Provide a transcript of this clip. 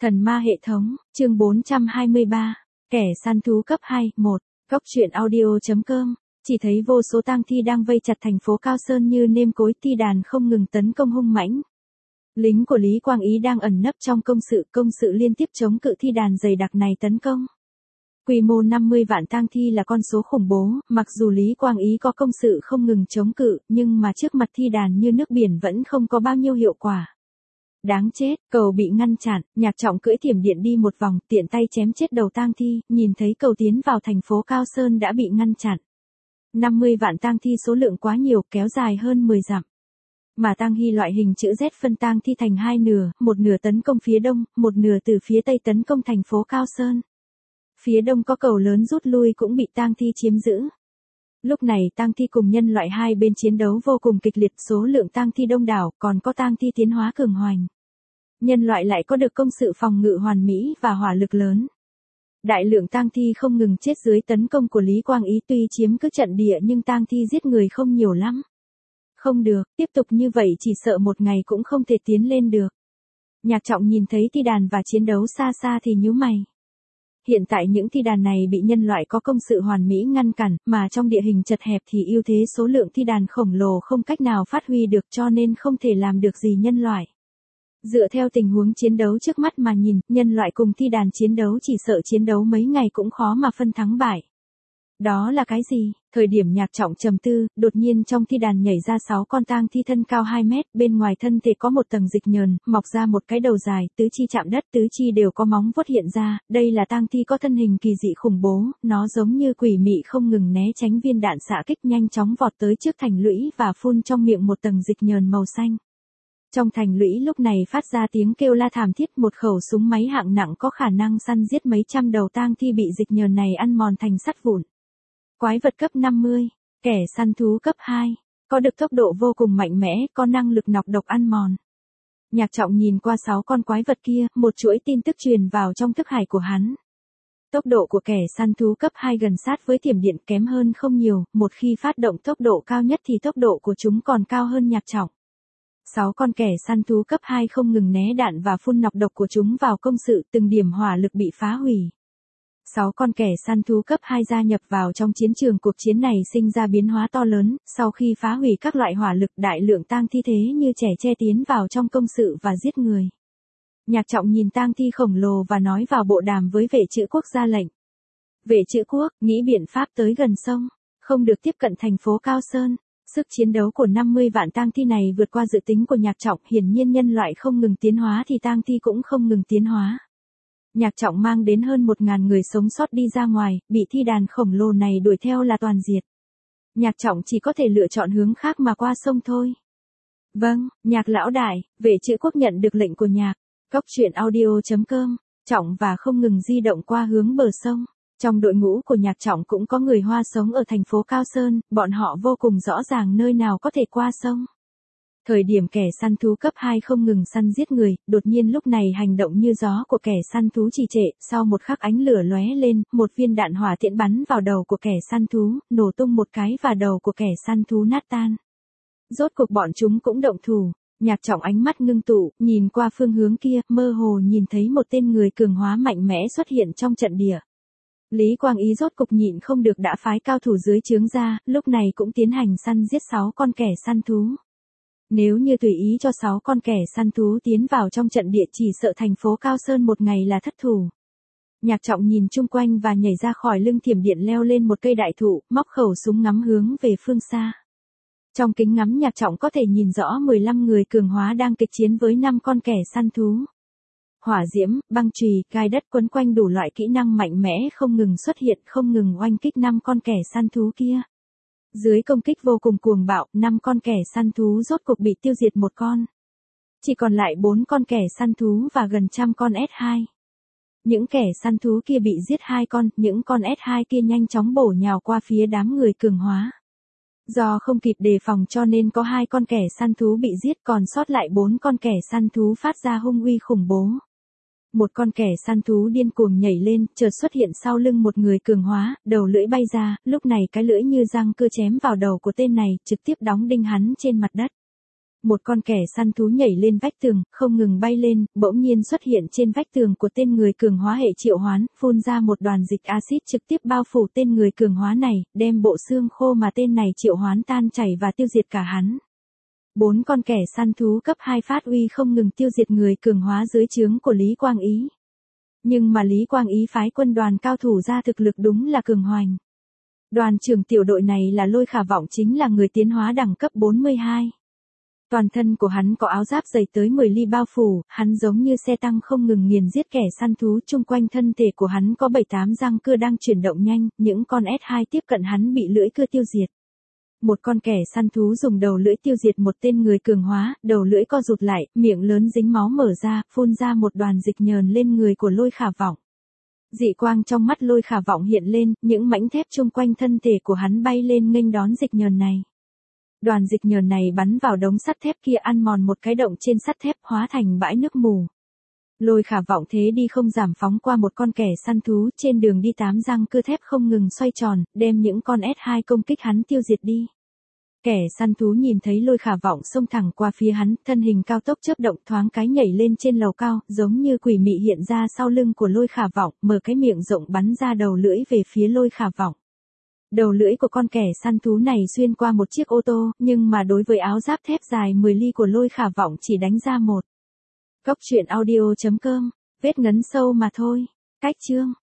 Thần ma hệ thống, chương 423, kẻ săn thú cấp 2, 1, góc truyện audio.com, chỉ thấy vô số tang thi đang vây chặt thành phố Cao Sơn như nêm cối, thi đàn không ngừng tấn công hung mãnh. Lính của Lý Quang Ý đang ẩn nấp trong công sự liên tiếp chống cự thi đàn dày đặc này tấn công. Quy mô 50 vạn tang thi là con số khủng bố, mặc dù Lý Quang Ý có công sự không ngừng chống cự, nhưng mà trước mặt thi đàn như nước biển vẫn không có bao nhiêu hiệu quả. Đáng chết, cầu bị ngăn chặn, Nhạc Trọng cưỡi thiểm điện đi một vòng, tiện tay chém chết đầu tang thi, nhìn thấy cầu tiến vào thành phố Cao Sơn đã bị ngăn chặn. 50 vạn tang thi số lượng quá nhiều, kéo dài hơn 10 dặm. Mà tang hy loại hình chữ Z phân tang thi thành hai nửa, một nửa tấn công phía đông, một nửa từ phía tây tấn công thành phố Cao Sơn. Phía đông có cầu lớn rút lui cũng bị tang thi chiếm giữ. Lúc này tang thi cùng nhân loại hai bên chiến đấu vô cùng kịch liệt, số lượng tang thi đông đảo, còn có tang thi tiến hóa cường hoành. Nhân loại lại có được công sự phòng ngự hoàn mỹ và hỏa lực lớn. Đại lượng tang thi không ngừng chết dưới tấn công của Lý Quang Ý, tuy chiếm cứ trận địa nhưng tang thi giết người không nhiều lắm. Không được, tiếp tục như vậy chỉ sợ một ngày cũng không thể tiến lên được. Nhạc Trọng nhìn thấy thi đàn và chiến đấu xa xa thì nhíu mày. Hiện tại những thi đàn này bị nhân loại có công sự hoàn mỹ ngăn cản, mà trong địa hình chật hẹp thì ưu thế số lượng thi đàn khổng lồ không cách nào phát huy được, cho nên không thể làm được gì nhân loại. Dựa theo tình huống chiến đấu trước mắt mà nhìn, nhân loại cùng thi đàn chiến đấu chỉ sợ chiến đấu mấy ngày cũng khó mà phân thắng bại. Đó là cái gì? Thời điểm Nhạc Trọng trầm tư, đột nhiên trong thi đàn nhảy ra 6 con tang thi thân cao 2 mét, bên ngoài thân thể có một tầng dịch nhờn, mọc ra một cái đầu dài, tứ chi chạm đất, tứ chi đều có móng vuốt hiện ra, đây là tang thi có thân hình kỳ dị khủng bố, nó giống như quỷ mị không ngừng né tránh viên đạn xạ kích, nhanh chóng vọt tới trước thành lũy và phun trong miệng một tầng dịch nhờn màu xanh. Trong thành lũy lúc này phát ra tiếng kêu la thảm thiết, một khẩu súng máy hạng nặng có khả năng săn giết mấy trăm đầu tang thi bị dịch nhờn này ăn mòn thành sắt vụn. Quái vật cấp 50, kẻ săn thú cấp 2, có được tốc độ vô cùng mạnh mẽ, có năng lực nọc độc ăn mòn. Nhạc Trọng nhìn qua 6 con quái vật kia, một chuỗi tin tức truyền vào trong thức hải của hắn. Tốc độ của kẻ săn thú cấp 2 gần sát với thiểm điện, kém hơn không nhiều, một khi phát động tốc độ cao nhất thì tốc độ của chúng còn cao hơn Nhạc Trọng. 6 con kẻ săn thú cấp 2 không ngừng né đạn và phun nọc độc của chúng vào công sự, từng điểm hỏa lực bị phá hủy. 6 con kẻ săn thú cấp 2 gia nhập vào trong chiến trường, cuộc chiến này sinh ra biến hóa to lớn, sau khi phá hủy các loại hỏa lực, đại lượng tang thi thế như trẻ tre tiến vào trong công sự và giết người. Nhạc Trọng nhìn tang thi khổng lồ và nói vào bộ đàm với vệ trữ quốc ra lệnh. Vệ trữ quốc, nghĩ biện pháp tới gần sông, không được tiếp cận thành phố Cao Sơn. Sức chiến đấu của 50 vạn tang thi này vượt qua dự tính của Nhạc Trọng, hiển nhiên nhân loại không ngừng tiến hóa thì tang thi cũng không ngừng tiến hóa. Nhạc Trọng mang đến hơn 1.000 người sống sót đi ra ngoài, bị thi đàn khổng lồ này đuổi theo là toàn diệt. Nhạc Trọng chỉ có thể lựa chọn hướng khác mà qua sông thôi. Vâng, Nhạc lão đại, vệ trữ quốc nhận được lệnh của Nhạc. Góc truyện audio.com, Trọng và không ngừng di động qua hướng bờ sông. Trong đội ngũ của Nhạc Trọng cũng có người Hoa sống ở thành phố Cao Sơn, bọn họ vô cùng rõ ràng nơi nào có thể qua sông. Thời điểm kẻ săn thú cấp 2 không ngừng săn giết người, đột nhiên lúc này hành động như gió của kẻ săn thú trì trệ, sau một khắc ánh lửa lóe lên, một viên đạn hỏa tiễn bắn vào đầu của kẻ săn thú, nổ tung một cái và đầu của kẻ săn thú nát tan. Rốt cuộc bọn chúng cũng động thủ. Nhạc Trọng ánh mắt ngưng tụ, nhìn qua phương hướng kia, mơ hồ nhìn thấy một tên người cường hóa mạnh mẽ xuất hiện trong trận địa. Lý Quang Ý rốt cục nhịn không được đã phái cao thủ dưới trướng ra, lúc này cũng tiến hành săn giết 6 con kẻ săn thú. Nếu như tùy ý cho 6 con kẻ săn thú tiến vào trong trận địa chỉ sợ thành phố Cao Sơn một ngày là thất thủ. Nhạc Trọng nhìn chung quanh và nhảy ra khỏi lưng thiểm điện leo lên một cây đại thụ, móc khẩu súng ngắm hướng về phương xa. Trong kính ngắm Nhạc Trọng có thể nhìn rõ 15 người cường hóa đang kịch chiến với 5 con kẻ săn thú. Hỏa diễm, băng chùy, gai đất quấn quanh đủ loại kỹ năng mạnh mẽ không ngừng xuất hiện, không ngừng oanh kích 5 con kẻ săn thú kia. Dưới công kích vô cùng cuồng bạo, 5 con kẻ săn thú rốt cuộc bị tiêu diệt một con. Chỉ còn lại 4 con kẻ săn thú và gần trăm con S2. Những kẻ săn thú kia bị giết 2 con, những con S2 kia nhanh chóng bổ nhào qua phía đám người cường hóa. Do không kịp đề phòng cho nên có 2 con kẻ săn thú bị giết, còn sót lại 4 con kẻ săn thú phát ra hung uy khủng bố. Một con kẻ săn thú điên cuồng nhảy lên, chợt xuất hiện sau lưng một người cường hóa, đầu lưỡi bay ra, lúc này cái lưỡi như răng cưa chém vào đầu của tên này, trực tiếp đóng đinh hắn trên mặt đất. Một con kẻ săn thú nhảy lên vách tường, không ngừng bay lên, bỗng nhiên xuất hiện trên vách tường của tên người cường hóa hệ triệu hoán, phun ra một đoàn dịch axit trực tiếp bao phủ tên người cường hóa này, đem bộ xương khô mà tên này triệu hoán tan chảy và tiêu diệt cả hắn. 4 con kẻ săn thú cấp 2 phát uy không ngừng tiêu diệt người cường hóa dưới trướng của Lý Quang Ý. Nhưng mà Lý Quang Ý phái quân đoàn cao thủ ra thực lực đúng là cường hoành. Đoàn trưởng tiểu đội này là Lôi Khả Vọng, chính là người tiến hóa đẳng cấp 42. Toàn thân của hắn có áo giáp dày tới 10 ly bao phủ, hắn giống như xe tăng không ngừng nghiền giết kẻ săn thú, chung quanh thân thể của hắn có 7-8 răng cưa đang chuyển động nhanh, những con S2 tiếp cận hắn bị lưỡi cưa tiêu diệt. Một con kẻ săn thú dùng đầu lưỡi tiêu diệt một tên người cường hóa, đầu lưỡi co rụt lại, miệng lớn dính máu mở ra, phun ra một đoàn dịch nhờn lên người của Lôi Khả Vọng. Dị quang trong mắt Lôi Khả Vọng hiện lên, những mảnh thép chung quanh thân thể của hắn bay lên nghênh đón dịch nhờn này. Đoàn dịch nhờn này bắn vào đống sắt thép kia, ăn mòn một cái động trên sắt thép, hóa thành bãi nước mù. Lôi Khả Vọng thế đi không giảm phóng qua một con kẻ săn thú, trên đường đi 8 răng cưa thép không ngừng xoay tròn, đem những con S2 công kích hắn tiêu diệt đi. Kẻ săn thú nhìn thấy Lôi Khả Vọng xông thẳng qua phía hắn, thân hình cao tốc chớp động, thoáng cái nhảy lên trên lầu cao, giống như quỷ mị hiện ra sau lưng của Lôi Khả Vọng, mở cái miệng rộng bắn ra đầu lưỡi về phía Lôi Khả Vọng. Đầu lưỡi của con kẻ săn thú này xuyên qua một chiếc ô tô, nhưng mà đối với áo giáp thép dài 10 ly của Lôi Khả Vọng chỉ đánh ra một. Cốc truyện audio.com, vết ngấn sâu mà thôi. Cách chương